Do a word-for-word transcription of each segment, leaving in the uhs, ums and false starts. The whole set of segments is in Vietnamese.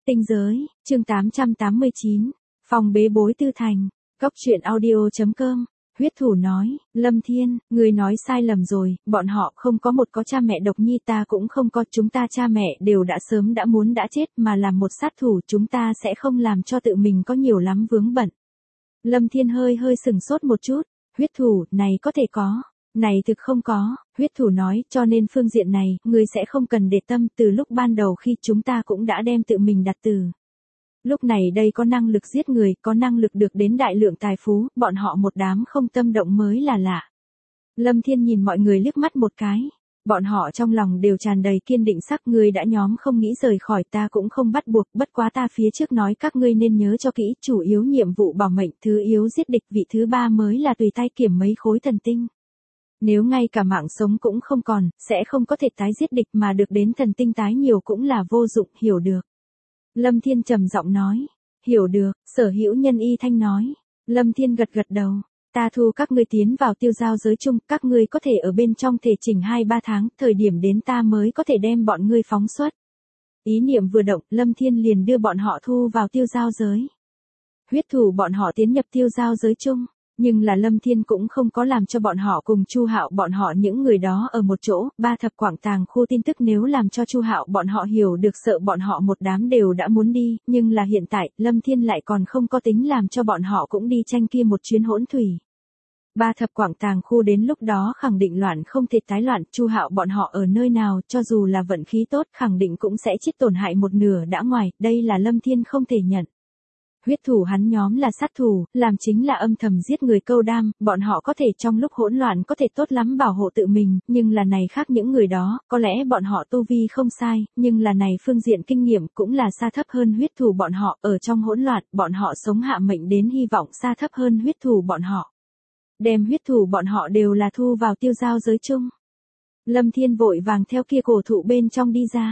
Tinh giới, chương tám trăm tám mươi chín, phòng bế bối tư thành, cốc truyện audio.com, huyết thủ nói, Lâm Thiên, người nói sai lầm rồi, bọn họ không có một có cha mẹ độc nhi, ta cũng không có, chúng ta cha mẹ đều đã sớm đã muốn đã chết, mà làm một sát thủ chúng ta sẽ không làm cho tự mình có nhiều lắm vướng bận. Lâm Thiên hơi hơi sừng sốt một chút, huyết thủ, này có thể có. Này thực không có, huyết thủ nói, cho nên phương diện này, ngươi sẽ không cần để tâm, từ lúc ban đầu khi chúng ta cũng đã đem tự mình đặt từ. Lúc này đây có năng lực giết người, có năng lực được đến đại lượng tài phú, bọn họ một đám không tâm động mới là lạ. Lâm Thiên nhìn mọi người liếc mắt một cái, bọn họ trong lòng đều tràn đầy kiên định sắc, ngươi đã nhóm không nghĩ rời khỏi ta cũng không bắt buộc, bất quá ta phía trước nói các ngươi nên nhớ cho kỹ, chủ yếu nhiệm vụ bảo mệnh, thứ yếu giết địch, vị thứ ba mới là tùy tay kiểm mấy khối thần tinh. Nếu ngay cả mạng sống cũng không còn, sẽ không có thể tái giết địch mà được đến thần tinh tái nhiều cũng là vô dụng, hiểu được. Lâm Thiên trầm giọng nói, hiểu được, Sở Hữu Nhân y thanh nói. Lâm Thiên gật gật đầu, ta thu các ngươi tiến vào tiêu giao giới chung, các ngươi có thể ở bên trong thể chỉnh hai ba tháng, thời điểm đến ta mới có thể đem bọn ngươi phóng xuất. Ý niệm vừa động, Lâm Thiên liền đưa bọn họ thu vào tiêu giao giới. Huyết thủ bọn họ tiến nhập tiêu giao giới chung. Nhưng là Lâm Thiên cũng không có làm cho bọn họ cùng Chu Hạo bọn họ những người đó ở một chỗ, ba thập quảng tàng khu tin tức nếu làm cho Chu Hạo bọn họ hiểu được sợ bọn họ một đám đều đã muốn đi, nhưng là hiện tại, Lâm Thiên lại còn không có tính làm cho bọn họ cũng đi tranh kia một chuyến hỗn thủy. Ba thập quảng tàng khu đến lúc đó khẳng định loạn không thể tái loạn, Chu Hạo bọn họ ở nơi nào, cho dù là vận khí tốt khẳng định cũng sẽ chết tổn hại một nửa đã ngoài, đây là Lâm Thiên không thể nhận. Huyết thủ hắn nhóm là sát thủ, làm chính là âm thầm giết người câu đam, bọn họ có thể trong lúc hỗn loạn có thể tốt lắm bảo hộ tự mình, nhưng là này khác những người đó, có lẽ bọn họ tu vi không sai, nhưng là này phương diện kinh nghiệm cũng là xa thấp hơn huyết thủ bọn họ, ở trong hỗn loạn, bọn họ sống hạ mệnh đến hy vọng xa thấp hơn huyết thủ bọn họ. Đem huyết thủ bọn họ đều là thu vào tiêu giao giới chung. Lâm Thiên vội vàng theo kia cổ thụ bên trong đi ra.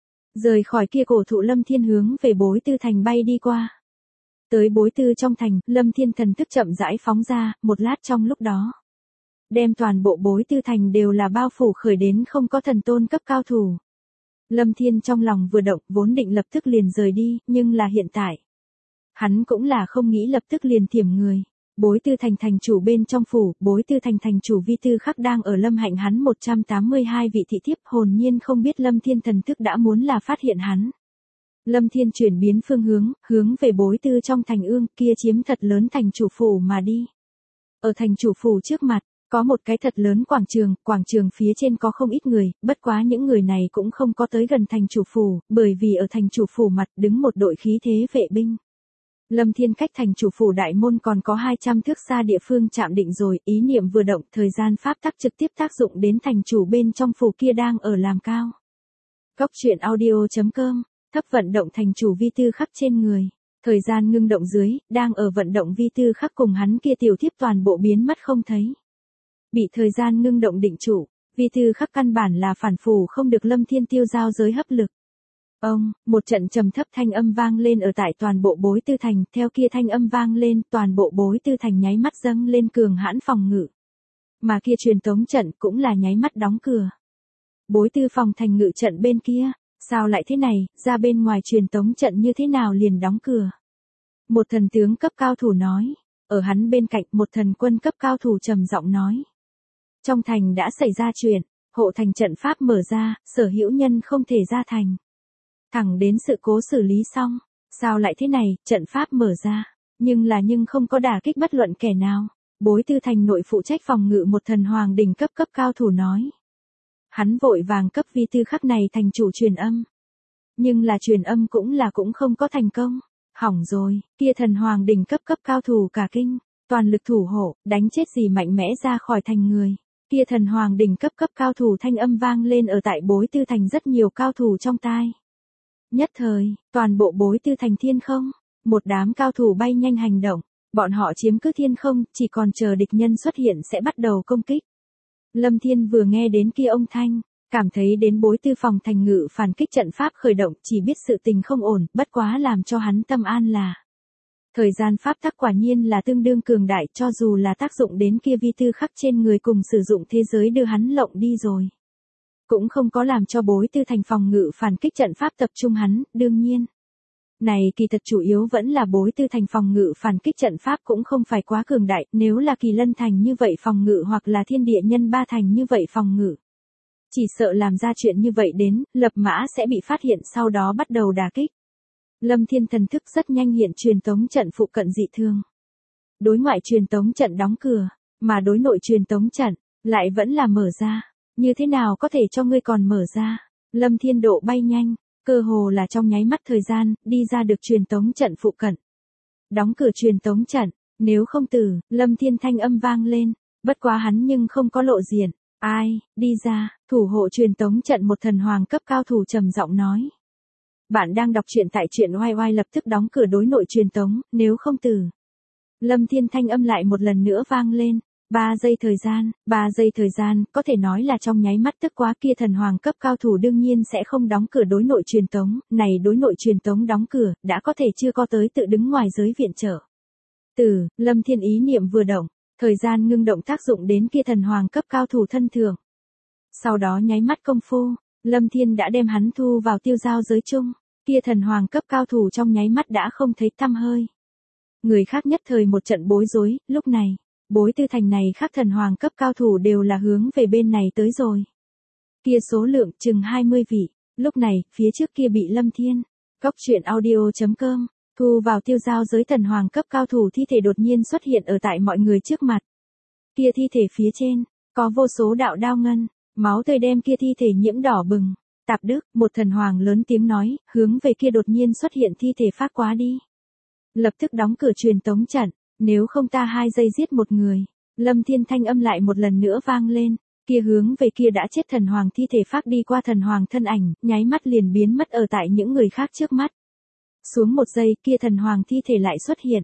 Rời khỏi kia cổ thụ Lâm Thiên hướng về bối tư thành bay đi qua. Tới bối tư trong thành, Lâm Thiên thần thức chậm rãi phóng ra, một lát trong lúc đó. Đem toàn bộ bối tư thành đều là bao phủ khởi đến không có thần tôn cấp cao thủ. Lâm Thiên trong lòng vừa động, vốn định lập tức liền rời đi, nhưng là hiện tại. Hắn cũng là không nghĩ lập tức liền thiểm người. Bối tư thành thành chủ bên trong phủ, bối tư thành thành chủ vi tư khắc đang ở Lâm hạnh hắn một trăm tám mươi hai vị thị thiếp, hồn nhiên không biết Lâm Thiên thần thức đã muốn là phát hiện hắn. Lâm Thiên chuyển biến phương hướng, hướng về bối tư trong thành ương kia chiếm thật lớn thành chủ phủ mà đi. Ở thành chủ phủ trước mặt, có một cái thật lớn quảng trường, quảng trường phía trên có không ít người, bất quá những người này cũng không có tới gần thành chủ phủ, bởi vì ở thành chủ phủ mặt đứng một đội khí thế vệ binh. Lâm Thiên cách thành chủ phủ đại môn còn có hai trăm thước xa địa phương chạm định rồi, ý niệm vừa động, thời gian pháp tắc trực tiếp tác dụng đến thành chủ bên trong phủ kia đang ở làm cao. Cốc truyện audio.com, thấp vận động thành chủ vi tư khắc trên người. Thời gian ngưng động dưới, đang ở vận động vi tư khắc cùng hắn kia tiểu thiếp toàn bộ biến mất không thấy. Bị thời gian ngưng động định trụ, vi tư khắc căn bản là phản phù không được Lâm Thiên tiêu giao giới hấp lực. Ông, một trận trầm thấp thanh âm vang lên ở tại toàn bộ bối tư thành, theo kia thanh âm vang lên, toàn bộ bối tư thành nháy mắt dâng lên cường hãn phòng ngự. Mà kia truyền tống trận cũng là nháy mắt đóng cửa. Bối tư phòng thành ngự trận bên kia, sao lại thế này, ra bên ngoài truyền tống trận như thế nào liền đóng cửa. Một thần tướng cấp cao thủ nói, ở hắn bên cạnh một thần quân cấp cao thủ trầm giọng nói. Trong thành đã xảy ra chuyện, hộ thành trận pháp mở ra, Sở Hữu Nhân không thể ra thành. Thẳng đến sự cố xử lý xong, sao lại thế này, trận pháp mở ra, nhưng là nhưng không có đả kích bất luận kẻ nào. Bối tư thành nội phụ trách phòng ngự một thần hoàng đỉnh cấp cấp cao thủ nói. Hắn vội vàng cấp vi tư khắc này thành chủ truyền âm. Nhưng là truyền âm cũng là cũng không có thành công. Hỏng rồi, kia thần hoàng đỉnh cấp cấp cao thủ cả kinh, toàn lực thủ hộ, đánh chết gì mạnh mẽ ra khỏi thành người. Kia thần hoàng đỉnh cấp cấp cao thủ thanh âm vang lên ở tại bối tư thành rất nhiều cao thủ trong tai. Nhất thời, toàn bộ bối tư thành thiên không, một đám cao thủ bay nhanh hành động, bọn họ chiếm cứ thiên không, chỉ còn chờ địch nhân xuất hiện sẽ bắt đầu công kích. Lâm Thiên vừa nghe đến kia ông thanh, cảm thấy đến bối tư phòng thành ngự phản kích trận pháp khởi động, chỉ biết sự tình không ổn, bất quá làm cho hắn tâm an là. Thời gian pháp tắc quả nhiên là tương đương cường đại, cho dù là tác dụng đến kia vi tư khắc trên người cùng sử dụng thế giới đưa hắn lộng đi rồi. Cũng không có làm cho bối tư thành phòng ngự phản kích trận pháp tập trung hắn, đương nhiên. Này kỳ thật chủ yếu vẫn là bối tư thành phòng ngự phản kích trận pháp cũng không phải quá cường đại, nếu là kỳ lân thành như vậy phòng ngự hoặc là thiên địa nhân ba thành như vậy phòng ngự. Chỉ sợ làm ra chuyện như vậy đến, lập mã sẽ bị phát hiện sau đó bắt đầu đả kích. Lâm Thiên thần thức rất nhanh hiện truyền tống trận phụ cận dị thương. Đối ngoại truyền tống trận đóng cửa, mà đối nội truyền tống trận, lại vẫn là mở ra. Như thế nào có thể cho ngươi còn mở ra? Lâm Thiên độ bay nhanh, cơ hồ là trong nháy mắt thời gian, đi ra được truyền tống trận phụ cận. Đóng cửa truyền tống trận, nếu không từ, Lâm Thiên thanh âm vang lên, bất quá hắn nhưng không có lộ diện. Ai, đi ra, thủ hộ truyền tống trận một thần hoàng cấp cao thủ trầm giọng nói. Bạn đang đọc truyện tại truyện oai oai lập tức đóng cửa đối nội truyền tống, nếu không từ. Lâm Thiên thanh âm lại một lần nữa vang lên. Ba giây thời gian, ba giây thời gian, có thể nói là trong nháy mắt tức quá kia thần hoàng cấp cao thủ đương nhiên sẽ không đóng cửa đối nội truyền tống, này đối nội truyền tống đóng cửa, đã có thể chưa có tới tự đứng ngoài giới viện trợ. Từ, Lâm Thiên ý niệm vừa động, thời gian ngưng động tác dụng đến kia thần hoàng cấp cao thủ thân thường. Sau đó nháy mắt công phu, Lâm Thiên đã đem hắn thu vào tiêu giao giới chung, kia thần hoàng cấp cao thủ trong nháy mắt đã không thấy tăm hơi. Người khác nhất thời một trận bối rối, lúc này. Bối tư thành này khác thần hoàng cấp cao thủ đều là hướng về bên này tới rồi. Kia số lượng chừng hai mươi vị, lúc này, phía trước kia bị Lâm Thiên, góc truyện audio chấm com, thu vào tiêu giao giới thần hoàng cấp cao thủ thi thể đột nhiên xuất hiện ở tại mọi người trước mặt. Kia thi thể phía trên, có vô số đạo đao ngân, máu tươi đem kia thi thể nhiễm đỏ bừng. Tạp Đức, một thần hoàng lớn tiếng nói, hướng về kia đột nhiên xuất hiện thi thể phát quá đi. Lập tức đóng cửa truyền tống trận. Nếu không ta hai giây giết một người, Lâm Thiên thanh âm lại một lần nữa vang lên, kia hướng về kia đã chết thần hoàng thi thể phát đi qua thần hoàng thân ảnh, nháy mắt liền biến mất ở tại những người khác trước mắt. Xuống một giây kia thần hoàng thi thể lại xuất hiện.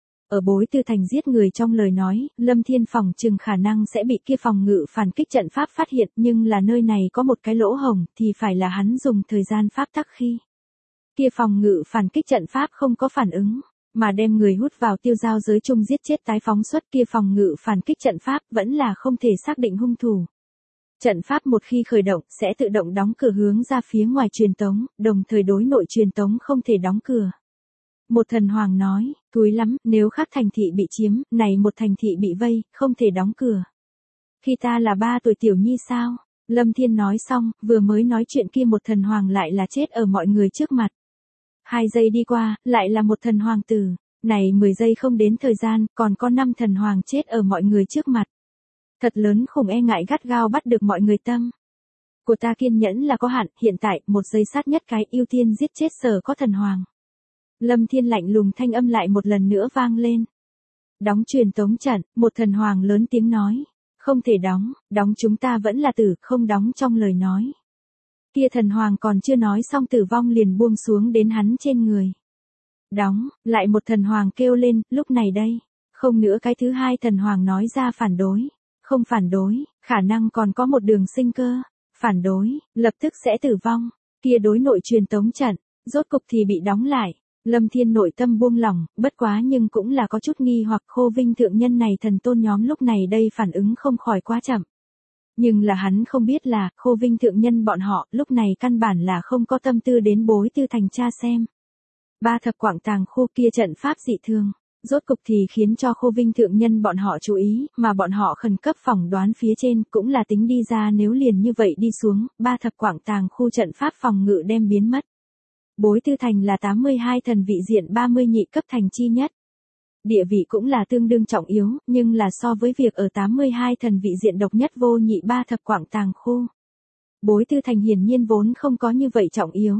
Ở bối tư thành giết người trong lời nói, Lâm Thiên phòng chừng khả năng sẽ bị kia phòng ngự phản kích trận pháp phát hiện, nhưng là nơi này có một cái lỗ hổng thì phải là hắn dùng thời gian pháp tắc khi. Kia phòng ngự phản kích trận pháp không có phản ứng. Mà đem người hút vào tiêu giao giới chung giết chết tái phóng xuất kia phòng ngự phản kích trận pháp vẫn là không thể xác định hung thủ. Trận pháp một khi khởi động sẽ tự động đóng cửa hướng ra phía ngoài truyền tống, đồng thời đối nội truyền tống không thể đóng cửa. Một thần hoàng nói, thúi lắm, nếu khác thành thị bị chiếm, này một thành thị bị vây, không thể đóng cửa. Khi ta là ba tuổi tiểu nhi sao? Lâm Thiên nói xong, vừa mới nói chuyện kia một thần hoàng lại là chết ở mọi người trước mặt. Hai giây đi qua, lại là một thần hoàng tử, này mười giây không đến thời gian, còn có năm thần hoàng chết ở mọi người trước mặt. Thật lớn khủng e ngại gắt gao bắt được mọi người tâm. Của ta kiên nhẫn là có hạn, hiện tại, một giây sát nhất cái ưu tiên giết chết sở có thần hoàng. Lâm Thiên lạnh lùng thanh âm lại một lần nữa vang lên. Đóng truyền tống trận, một thần hoàng lớn tiếng nói. Không thể đóng, đóng chúng ta vẫn là tử, không đóng trong lời nói. Kia thần hoàng còn chưa nói xong tử vong liền buông xuống đến hắn trên người. Đóng, lại một thần hoàng kêu lên, lúc này đây. Không nữa cái thứ hai thần hoàng nói ra phản đối. Không phản đối, khả năng còn có một đường sinh cơ. Phản đối, lập tức sẽ tử vong. Kia đối nội truyền tống trận, rốt cục thì bị đóng lại. Lâm Thiên nội tâm buông lỏng, bất quá nhưng cũng là có chút nghi hoặc Khô Vinh thượng nhân này thần tôn nhóm lúc này đây phản ứng không khỏi quá chậm. Nhưng là hắn không biết là, Khô Vinh thượng nhân bọn họ, lúc này căn bản là không có tâm tư đến bối tư thành tra xem. Ba thập quảng tàng khu kia trận pháp dị thường, rốt cục thì khiến cho Khô Vinh thượng nhân bọn họ chú ý, mà bọn họ khẩn cấp phỏng đoán phía trên, cũng là tính đi ra nếu liền như vậy đi xuống, ba thập quảng tàng khu trận pháp phòng ngự đem biến mất. Bối tư thành là tám mươi hai thần vị diện ba mươi nhị cấp thành chi nhất. Địa vị cũng là tương đương trọng yếu, nhưng là so với việc ở tám mươi hai thần vị diện độc nhất vô nhị ba thập quảng tàng khu. Bối tư thành hiển nhiên vốn không có như vậy trọng yếu.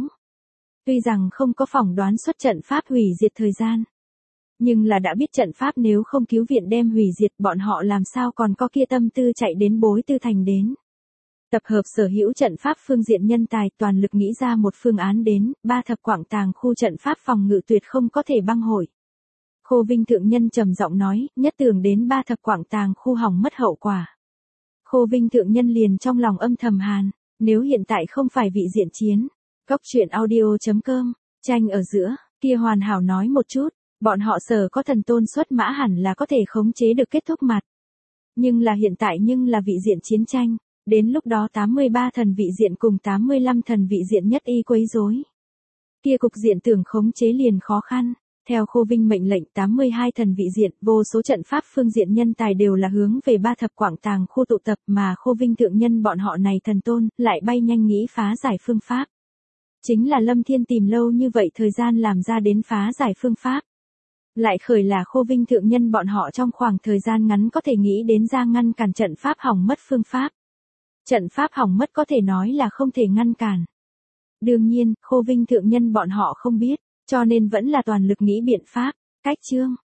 Tuy rằng không có phỏng đoán xuất trận pháp hủy diệt thời gian. Nhưng là đã biết trận pháp nếu không cứu viện đem hủy diệt bọn họ làm sao còn có kia tâm tư chạy đến bối tư thành đến. Tập hợp sở hữu trận pháp phương diện nhân tài toàn lực nghĩ ra một phương án đến, ba thập quảng tàng khu trận pháp phòng ngự tuyệt không có thể băng hội. Khô Vinh thượng nhân trầm giọng nói, nhất tưởng đến ba thập quảng tàng khu hỏng mất hậu quả. Khô Vinh thượng nhân liền trong lòng âm thầm hàn, nếu hiện tại không phải vị diện chiến, góc truyện audio chấm com, tranh ở giữa, kia hoàn hảo nói một chút, bọn họ sở có thần tôn xuất mã hẳn là có thể khống chế được kết thúc mặt. Nhưng là hiện tại nhưng là vị diện chiến tranh. Đến lúc đó tám mươi ba thần vị diện cùng tám mươi lăm thần vị diện nhất y quấy rối. Kia cục diện tưởng khống chế liền khó khăn. Theo Khô Vinh mệnh lệnh tám mươi hai thần vị diện, vô số trận pháp phương diện nhân tài đều là hướng về ba thập quảng tàng khu tụ tập mà Khô Vinh thượng nhân bọn họ này thần tôn, lại bay nhanh nghĩ phá giải phương pháp. Chính là Lâm Thiên tìm lâu như vậy thời gian làm ra đến phá giải phương pháp. Lại khởi là Khô Vinh thượng nhân bọn họ trong khoảng thời gian ngắn có thể nghĩ đến ra ngăn cản trận pháp hỏng mất phương pháp. Trận pháp hỏng mất có thể nói là không thể ngăn cản. Đương nhiên, Khô Vinh thượng nhân bọn họ không biết, cho nên vẫn là toàn lực nghĩ biện pháp. Cách chương